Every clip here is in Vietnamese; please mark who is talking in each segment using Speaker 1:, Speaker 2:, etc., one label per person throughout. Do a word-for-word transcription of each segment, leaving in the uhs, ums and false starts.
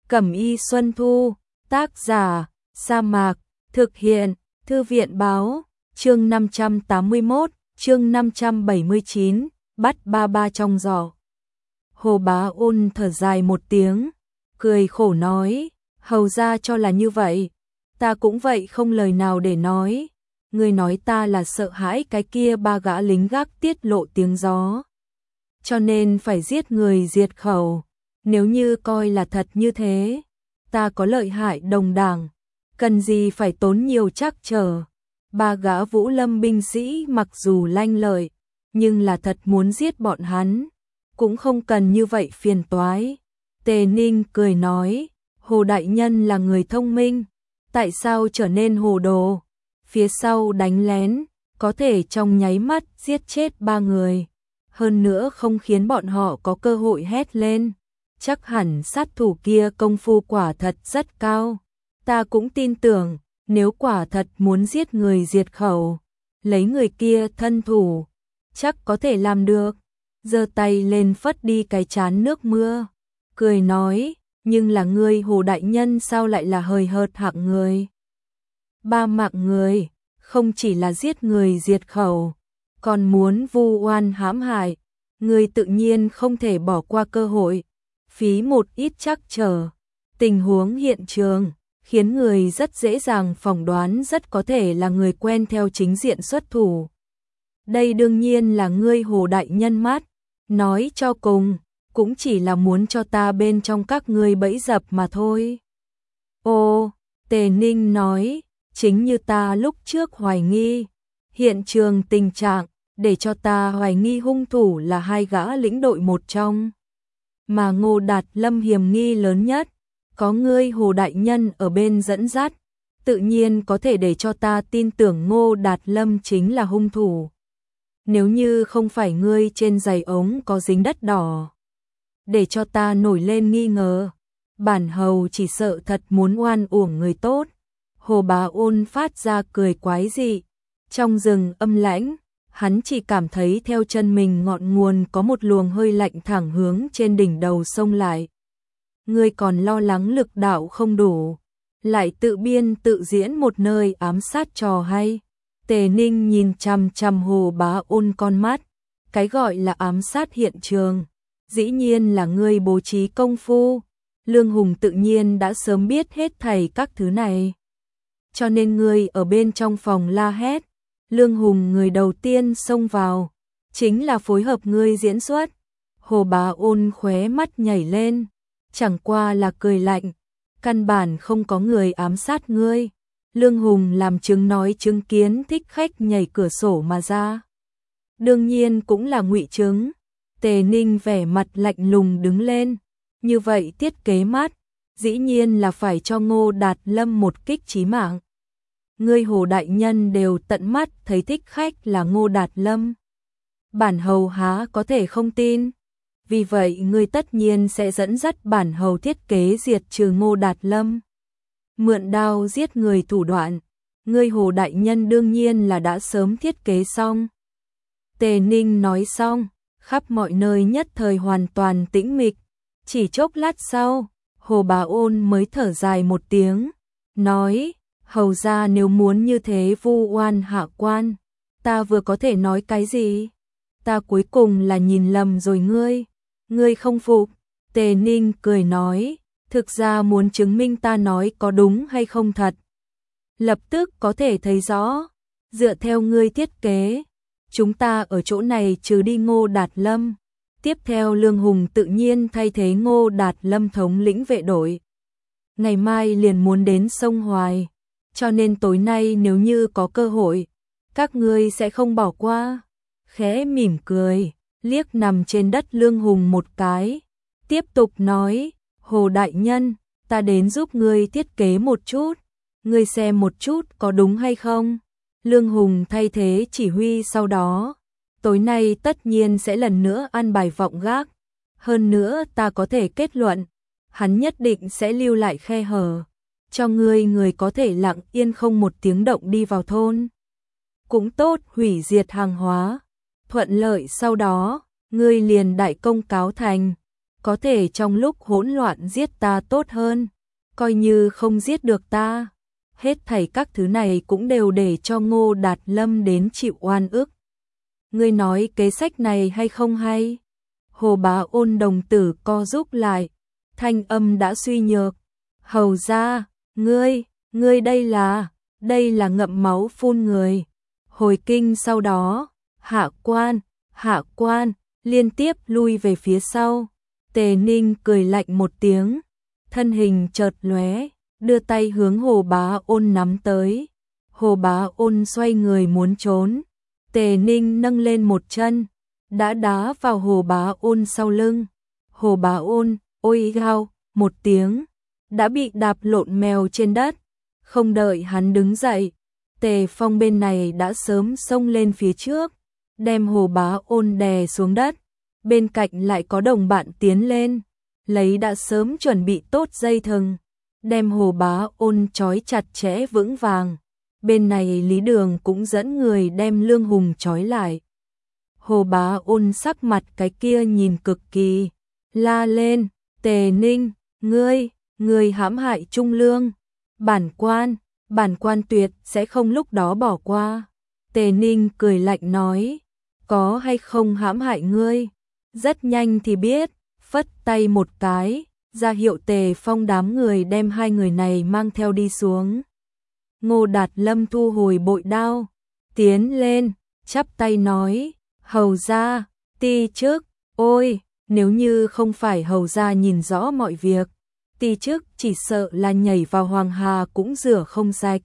Speaker 1: Cẩm Y Xuân Thu, tác giả, Sa Mạc, thực hiện, Thư viện Báo, chương năm trăm tám mươi mốt, chương năm trăm bảy mươi chín, bắt ba ba trong giỏ. Hồ Bá Ôn thở dài một tiếng, cười khổ nói, hầu ra cho là như vậy, ta cũng vậy không lời nào để nói. Ngươi nói ta là sợ hãi cái kia ba gã lính gác tiết lộ tiếng gió, cho nên phải giết người diệt khẩu. Nếu như coi là thật như thế, ta có lợi hại đồng đảng, cần gì phải tốn nhiều trắc trở. Ba gã Vũ Lâm binh sĩ mặc dù lanh lợi, nhưng là thật muốn giết bọn hắn, cũng không cần như vậy phiền toái. Tề Ninh cười nói, Hồ đại nhân là người thông minh, tại sao trở nên hồ đồ? Phía sau đánh lén, có thể trong nháy mắt giết chết ba người, hơn nữa không khiến bọn họ có cơ hội hét lên. Chắc hẳn sát thủ kia công phu quả thật rất cao. Ta cũng tin tưởng, nếu quả thật muốn giết người diệt khẩu, lấy người kia thân thủ, chắc có thể làm được. Giơ tay lên phất đi cái chán nước mưa, cười nói, nhưng là ngươi Hồ đại nhân sao lại là hời hợt hạng người? Ba mạng người, không chỉ là giết người diệt khẩu, còn muốn vu oan hãm hại, ngươi tự nhiên không thể bỏ qua cơ hội, phí một ít trắc trở. Tình huống hiện trường khiến người rất dễ dàng phỏng đoán rất có thể là người quen theo chính diện xuất thủ. Đây đương nhiên là ngươi Hồ đại nhân mắt, nói cho cùng, cũng chỉ là muốn cho ta bên trong các ngươi bẫy dập mà thôi. Ô, Tề Ninh nói, chính như ta lúc trước hoài nghi, hiện trường tình trạng, để cho ta hoài nghi hung thủ là hai gã lĩnh đội một trong. Mà Ngô Đạt Lâm hiểm nghi lớn nhất, có ngươi Hồ đại nhân ở bên dẫn dắt, tự nhiên có thể để cho ta tin tưởng Ngô Đạt Lâm chính là hung thủ. Nếu như không phải ngươi trên giày ống có dính đất đỏ, để cho ta nổi lên nghi ngờ, bản hầu chỉ sợ thật muốn oan uổng người tốt. Hồ Bá Ôn phát ra cười quái dị, trong rừng âm lãnh, hắn chỉ cảm thấy theo chân mình ngọn nguồn có một luồng hơi lạnh thẳng hướng trên đỉnh đầu xông lại. Ngươi còn lo lắng lực đạo không đủ, lại tự biên tự diễn một nơi ám sát trò hay. Tề Ninh nhìn chằm chằm Hồ Bá Ôn con mắt, cái gọi là ám sát hiện trường, dĩ nhiên là ngươi bố trí công phu. Lương Hùng tự nhiên đã sớm biết hết thảy các thứ này, cho nên ngươi ở bên trong phòng la hét. Lương Hùng người đầu tiên xông vào, chính là phối hợp ngươi diễn xuất. Hồ Bá Ôn khóe mắt nhảy lên, chẳng qua là cười lạnh, căn bản không có người ám sát ngươi. Lương Hùng làm chứng nói chứng kiến thích khách nhảy cửa sổ mà ra, đương nhiên cũng là ngụy chứng. Tề Ninh vẻ mặt lạnh lùng đứng lên, như vậy thiết kế mắt, dĩ nhiên là phải cho Ngô Đạt Lâm một kích chí mạng. Ngươi Hồ đại nhân đều tận mắt thấy thích khách là Ngô Đạt Lâm, bản hầu há có thể không tin. Vì vậy ngươi tất nhiên sẽ dẫn dắt bản hầu thiết kế diệt trừ Ngô Đạt Lâm, mượn đao giết người thủ đoạn, ngươi Hồ đại nhân đương nhiên là đã sớm thiết kế xong. Tề Ninh nói xong, khắp mọi nơi nhất thời hoàn toàn tĩnh mịch. Chỉ chốc lát sau, Hồ Bá Ôn mới thở dài một tiếng, nói, hầu ra nếu muốn như thế vu oan hạ quan, ta vừa có thể nói cái gì? Ta cuối cùng là nhìn lầm rồi ngươi, ngươi không phục. Tề Ninh cười nói, thực ra muốn chứng minh ta nói có đúng hay không thật, lập tức có thể thấy rõ. Dựa theo ngươi thiết kế, chúng ta ở chỗ này trừ đi Ngô Đạt Lâm, tiếp theo Lương Hùng tự nhiên thay thế Ngô Đạt Lâm thống lĩnh vệ đội. Ngày mai liền muốn đến sông Hoài, cho nên tối nay nếu như có cơ hội, các ngươi sẽ không bỏ qua. Khẽ mỉm cười, liếc nằm trên đất Lương Hùng một cái, tiếp tục nói, Hồ đại nhân, ta đến giúp ngươi thiết kế một chút, ngươi xem một chút có đúng hay không. Lương Hùng thay thế chỉ huy sau đó, tối nay tất nhiên sẽ lần nữa ăn bài vọng gác, hơn nữa ta có thể kết luận, hắn nhất định sẽ lưu lại khe hở, cho ngươi người có thể lặng yên không một tiếng động đi vào thôn. Cũng tốt, hủy diệt hàng hóa, thuận lợi sau đó, ngươi liền đại công cáo thành. có thể trong lúc hỗn loạn giết ta tốt hơn, coi như không giết được ta. Hết thảy các thứ này cũng đều để cho Ngô Đạt Lâm đến chịu oan ức. Ngươi nói kế sách này hay không hay? Hồ Bá Ôn đồng tử co rúm lại, thanh âm đã suy nhược. Hầu ra, ngươi, ngươi đây là, đây là ngậm máu phun người. Hồi kinh sau đó, hạ quan, hạ quan, liên tiếp lui về phía sau. Tề Ninh cười lạnh một tiếng, thân hình chợt lóe, đưa tay hướng Hồ Bá Ôn nắm tới. Hồ Bá Ôn xoay người muốn trốn. Tề Ninh nâng lên một chân, đã đá vào Hồ Bá Ôn sau lưng. Hồ Bá Ôn, ôi gào, một tiếng, đã bị đạp lộn mèo trên đất. Không đợi hắn đứng dậy, Tề Phong bên này đã sớm xông lên phía trước, đem Hồ Bá Ôn đè xuống đất. Bên cạnh lại có đồng bạn tiến lên, lấy đã sớm chuẩn bị tốt dây thừng, đem Hồ Bá Ôn trói chặt chẽ vững vàng. Bên này Lý Đường cũng dẫn người đem Lương Hùng trói lại. Hồ Bá Ôn sắc mặt cái kia nhìn cực kỳ, la lên, Tề Ninh, ngươi, ngươi hãm hại Trung Lương. Bản quan, bản quan tuyệt sẽ không lúc đó bỏ qua. Tề Ninh cười lạnh nói, có hay không hãm hại ngươi, rất nhanh thì biết. Phất tay một cái, ra hiệu Tề Phong đám người đem hai người này mang theo đi xuống. Ngô Đạt Lâm thu hồi bội đao, tiến lên, chắp tay nói, hầu gia, ti chức, ôi, nếu như không phải hầu gia nhìn rõ mọi việc, ti chức chỉ sợ là nhảy vào Hoàng Hà cũng rửa không sạch.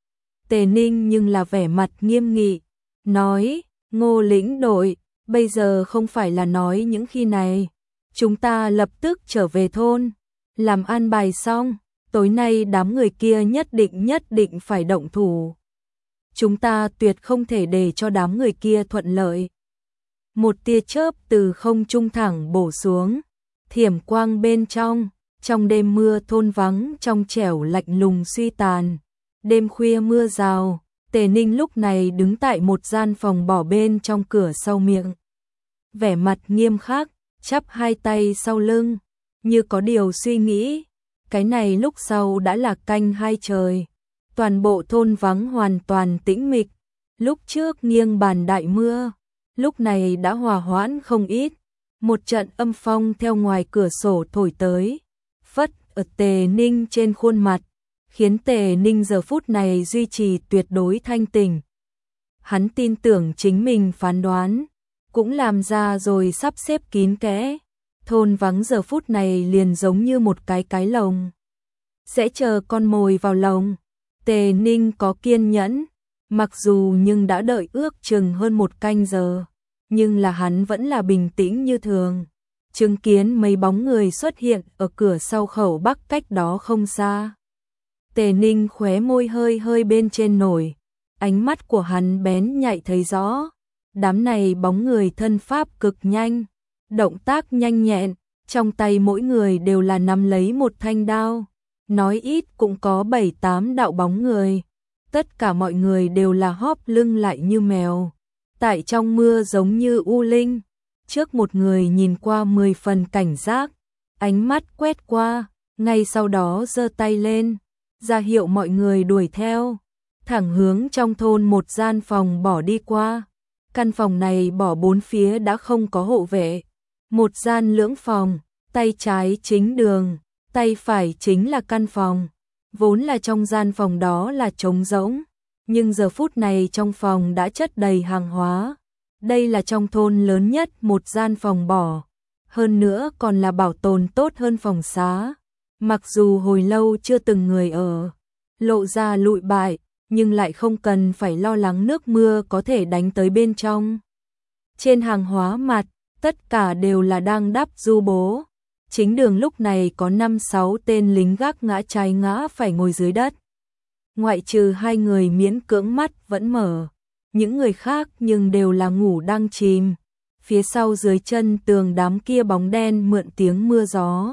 Speaker 1: Tề Ninh nhưng là vẻ mặt nghiêm nghị, nói, Ngô lĩnh đội, bây giờ không phải là nói những khi này, chúng ta lập tức trở về thôn, làm an bài xong, tối nay đám người kia nhất định nhất định phải động thủ. Chúng ta tuyệt không thể để cho đám người kia thuận lợi. Một tia chớp từ không trung thẳng bổ xuống, thiểm quang bên trong, trong đêm mưa thôn vắng trong trẻo lạnh lùng suy tàn. Đêm khuya mưa rào, Tề Ninh lúc này đứng tại một gian phòng bỏ bên trong cửa sau miệng. Vẻ mặt nghiêm khắc, chắp hai tay sau lưng, như có điều suy nghĩ. Cái này lúc sau đã là canh hai trời. Toàn bộ thôn vắng hoàn toàn tĩnh mịch. Lúc trước nghiêng bàn đại mưa, lúc này đã hòa hoãn không ít. Một trận âm phong theo ngoài cửa sổ thổi tới, phất ở Tề Ninh trên khuôn mặt, khiến Tề Ninh giờ phút này duy trì tuyệt đối thanh tỉnh. Hắn tin tưởng chính mình phán đoán, cũng làm ra rồi sắp xếp kín kẽ. Thôn vắng giờ phút này liền giống như một cái cái lồng, sẽ chờ con mồi vào lồng. Tề Ninh có kiên nhẫn, mặc dù nhưng đã đợi ước chừng hơn một canh giờ, nhưng là hắn vẫn là bình tĩnh như thường. Chứng kiến mấy bóng người xuất hiện ở cửa sau khẩu bắc cách đó không xa. Tề Ninh khóe môi hơi hơi bên trên nổi, ánh mắt của hắn bén nhạy thấy rõ. Đám này bóng người thân pháp cực nhanh, động tác nhanh nhẹn, trong tay mỗi người đều là nắm lấy một thanh đao, nói ít cũng có bảy tám đạo bóng người. Tất cả mọi người đều là hóp lưng lại như mèo, tại trong mưa giống như u linh. Trước một người nhìn qua mười phần cảnh giác, ánh mắt quét qua, ngay sau đó giơ tay lên, ra hiệu mọi người đuổi theo, thẳng hướng trong thôn một gian phòng bỏ đi qua. Căn phòng này bỏ bốn phía đã không có hộ vệ. Một gian lưỡng phòng, tay trái chính đường, tay phải chính là căn phòng. Vốn là trong gian phòng đó là trống rỗng, nhưng giờ phút này trong phòng đã chất đầy hàng hóa. Đây là trong thôn lớn nhất một gian phòng bỏ, hơn nữa còn là bảo tồn tốt hơn phòng xá. Mặc dù hồi lâu chưa từng người ở, lộ ra lụi bại, nhưng lại không cần phải lo lắng nước mưa có thể đánh tới bên trong. Trên hàng hóa mặt, tất cả đều là đang đắp du bố. Chính đường lúc này có năm sáu tên lính gác ngã trái ngã phải ngồi dưới đất. Ngoại trừ hai người miễn cưỡng mắt vẫn mở, những người khác nhưng đều là ngủ đang chìm. Phía sau dưới chân tường đám kia bóng đen mượn tiếng mưa gió.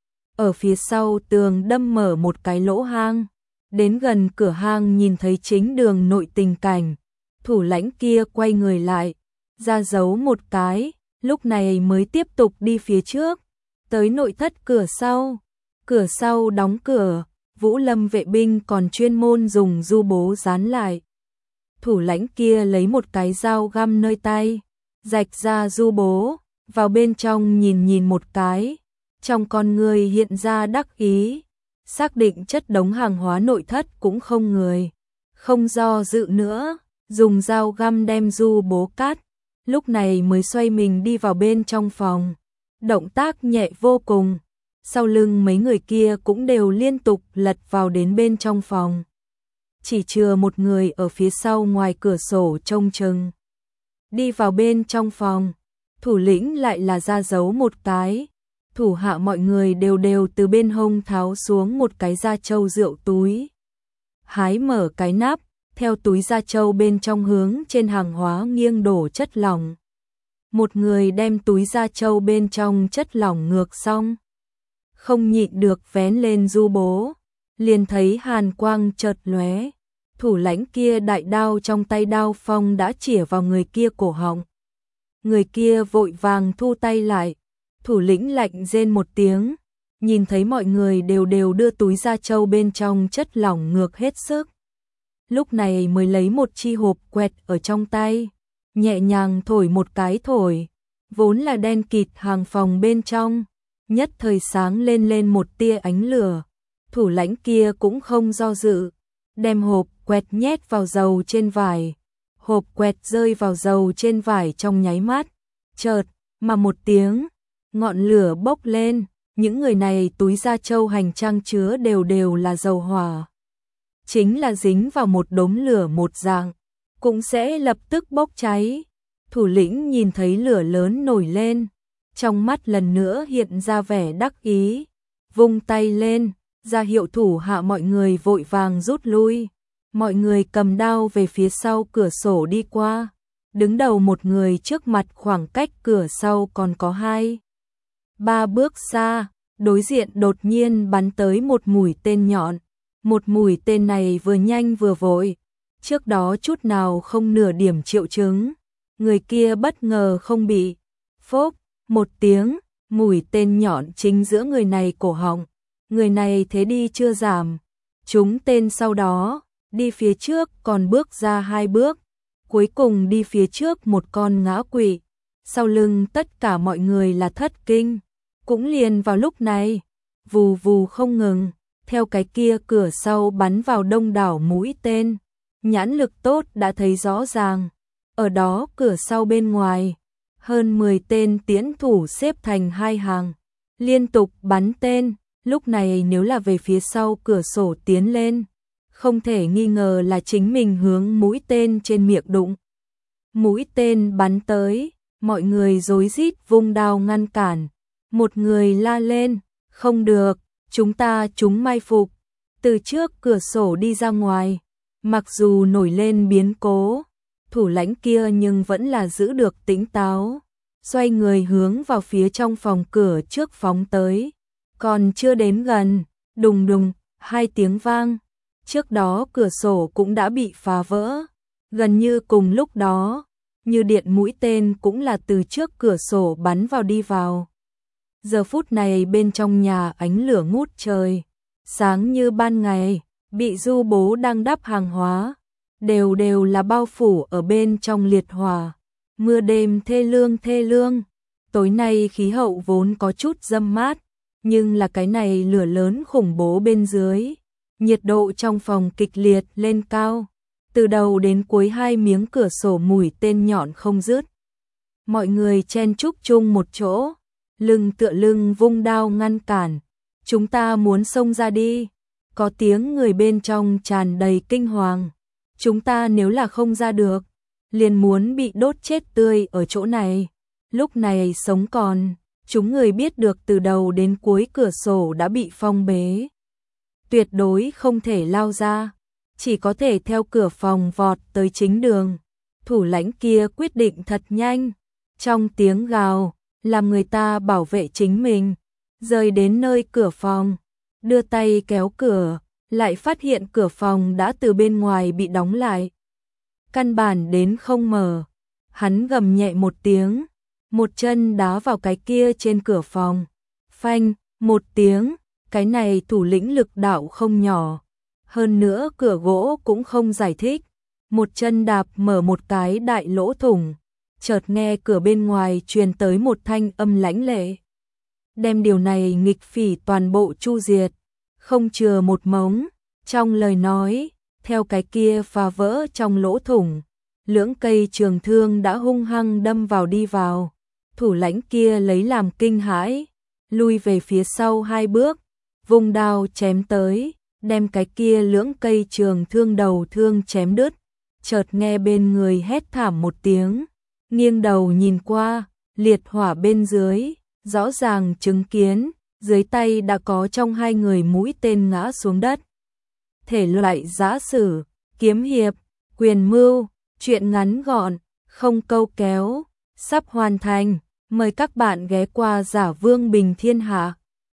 Speaker 1: Ở phía sau tường đâm mở một cái lỗ hang. Đến gần cửa hang nhìn thấy chính đường nội tình cảnh. Thủ lãnh kia quay người lại, ra dấu một cái, lúc này mới tiếp tục đi phía trước. tới nội thất cửa sau. Cửa sau đóng cửa, Vũ Lâm vệ binh còn chuyên môn dùng du bố dán lại. Thủ lãnh kia lấy một cái dao găm nơi tay, rạch ra du bố, vào bên trong nhìn nhìn một cái, trong con người hiện ra đắc ý, xác định chất đống hàng hóa nội thất cũng không người, không do dự nữa, dùng dao găm đem du bố cắt, lúc này mới xoay mình đi vào bên trong phòng, động tác nhẹ vô cùng, sau lưng mấy người kia cũng đều liên tục lật vào đến bên trong phòng. Chỉ chừa một người ở phía sau ngoài cửa sổ trông chừng. Đi vào bên trong phòng, thủ lĩnh lại là ra dấu một cái, thủ hạ mọi người đều đều từ bên hông tháo xuống một cái da trâu rượu túi. Hái mở cái nắp, theo túi da trâu bên trong hướng trên hàng hóa nghiêng đổ chất lỏng. Một người đem túi da trâu bên trong chất lỏng ngược xong, không nhịn được vén lên du bố, liền thấy hàn quang chợt lóe. Thủ lãnh kia đại đao trong tay đao phong đã chĩa vào người kia cổ họng. Người kia vội vàng thu tay lại, thủ lĩnh lạnh rên một tiếng, nhìn thấy mọi người đều đều đưa túi da trâu bên trong chất lỏng ngược hết sức. Lúc này mới lấy một chi hộp quẹt ở trong tay, nhẹ nhàng thổi một cái thổi, vốn là đen kịt hàng phòng bên trong, nhất thời sáng lên lên một tia ánh lửa. Thủ lãnh kia cũng không do dự, đem hộp quẹt nhét vào dầu trên vải. Hộp quẹt rơi vào dầu trên vải trong nháy mắt, chợt mà một tiếng, ngọn lửa bốc lên, những người này túi da trâu hành trang chứa đều đều là dầu hỏa. Chính là dính vào một đốm lửa một dạng, cũng sẽ lập tức bốc cháy. Thủ lĩnh nhìn thấy lửa lớn nổi lên, trong mắt lần nữa hiện ra vẻ đắc ý, vung tay lên, ra hiệu thủ hạ mọi người vội vàng rút lui. Mọi người cầm đao về phía sau cửa sổ đi qua, đứng đầu một người trước mặt khoảng cách cửa sau còn có hai. Ba bước xa, đối diện đột nhiên bắn tới một mũi tên nhọn. Một mũi tên này vừa nhanh vừa vội, trước đó chút nào không nửa điểm triệu chứng. Người kia bất ngờ không bị, phốp, một tiếng, mũi tên nhọn chính giữa người này cổ họng. Người này thế đi chưa giảm, trúng tên sau đó, đi phía trước còn bước ra hai bước, cuối cùng đi phía trước một con ngã quỵ. Sau lưng tất cả mọi người là thất kinh, cũng liền vào lúc này, vù vù không ngừng, theo cái kia cửa sau bắn vào đông đảo mũi tên, nhãn lực tốt đã thấy rõ ràng, ở đó cửa sau bên ngoài, hơn mười tên tiễn thủ xếp thành hai hàng, liên tục bắn tên, lúc này nếu là về phía sau cửa sổ tiến lên, không thể nghi ngờ là chính mình hướng mũi tên trên miệng đụng. Mũi tên bắn tới, mọi người rối rít vung đao ngăn cản, một người la lên, không được, chúng ta chúng mai phục, từ trước cửa sổ đi ra ngoài, mặc dù nổi lên biến cố, thủ lãnh kia nhưng vẫn là giữ được tỉnh táo, xoay người hướng vào phía trong phòng cửa trước phóng tới, còn chưa đến gần, đùng đùng, hai tiếng vang. Trước đó cửa sổ cũng đã bị phá vỡ, gần như cùng lúc đó, như điện mũi tên cũng là từ trước cửa sổ bắn vào đi vào. Giờ phút này bên trong nhà ánh lửa ngút trời, sáng như ban ngày, bị du bố đang đắp hàng hóa, đều đều là bao phủ ở bên trong liệt hỏa. Mưa đêm thê lương thê lương, tối nay khí hậu vốn có chút râm mát, nhưng là cái này lửa lớn khủng bố bên dưới. Nhiệt độ trong phòng kịch liệt lên cao, từ đầu đến cuối hai miếng cửa sổ mũi tên nhọn không dứt. Mọi người chen chúc chung một chỗ, lưng tựa lưng vung đao ngăn cản, chúng ta muốn xông ra đi. Có tiếng người bên trong tràn đầy kinh hoàng, chúng ta nếu là không ra được, liền muốn bị đốt chết tươi ở chỗ này. Lúc này sống còn, chúng người biết được từ đầu đến cuối cửa sổ đã bị phong bế. Tuyệt đối không thể lao ra, chỉ có thể theo cửa phòng vọt tới chính đường. Thủ lãnh kia quyết định thật nhanh, trong tiếng gào, làm người ta bảo vệ chính mình, rời đến nơi cửa phòng, đưa tay kéo cửa, lại phát hiện cửa phòng đã từ bên ngoài bị đóng lại. Căn bản đến không mở, hắn gầm nhẹ một tiếng, một chân đá vào cái kia trên cửa phòng, Phanh, một tiếng, cái này thủ lĩnh lực đạo không nhỏ. Hơn nữa cửa gỗ cũng không giải thích. Một chân đạp mở một cái đại lỗ thủng. Chợt nghe cửa bên ngoài truyền tới một thanh âm lãnh lệ. Đem điều này nghịch phỉ toàn bộ chu diệt. Không chừa một mống. Trong lời nói, theo cái kia phá vỡ trong lỗ thủng. Lưỡng cây trường thương đã hung hăng đâm vào đi vào. Thủ lãnh kia lấy làm kinh hãi. Lui về phía sau hai bước. Vùng đao chém tới. Đem cái kia lưỡng cây trường thương đầu thương chém đứt. Chợt nghe bên người hét thảm một tiếng. Nghiêng đầu nhìn qua. Liệt hỏa bên dưới. Rõ ràng chứng kiến. Dưới tay đã có trong hai người mũi tên ngã xuống đất. Thể loại giã sử, kiếm hiệp, quyền mưu, truyện ngắn gọn, không câu kéo, sắp hoàn thành. Mời các bạn ghé qua Giả Vương Bình Thiên Hạ.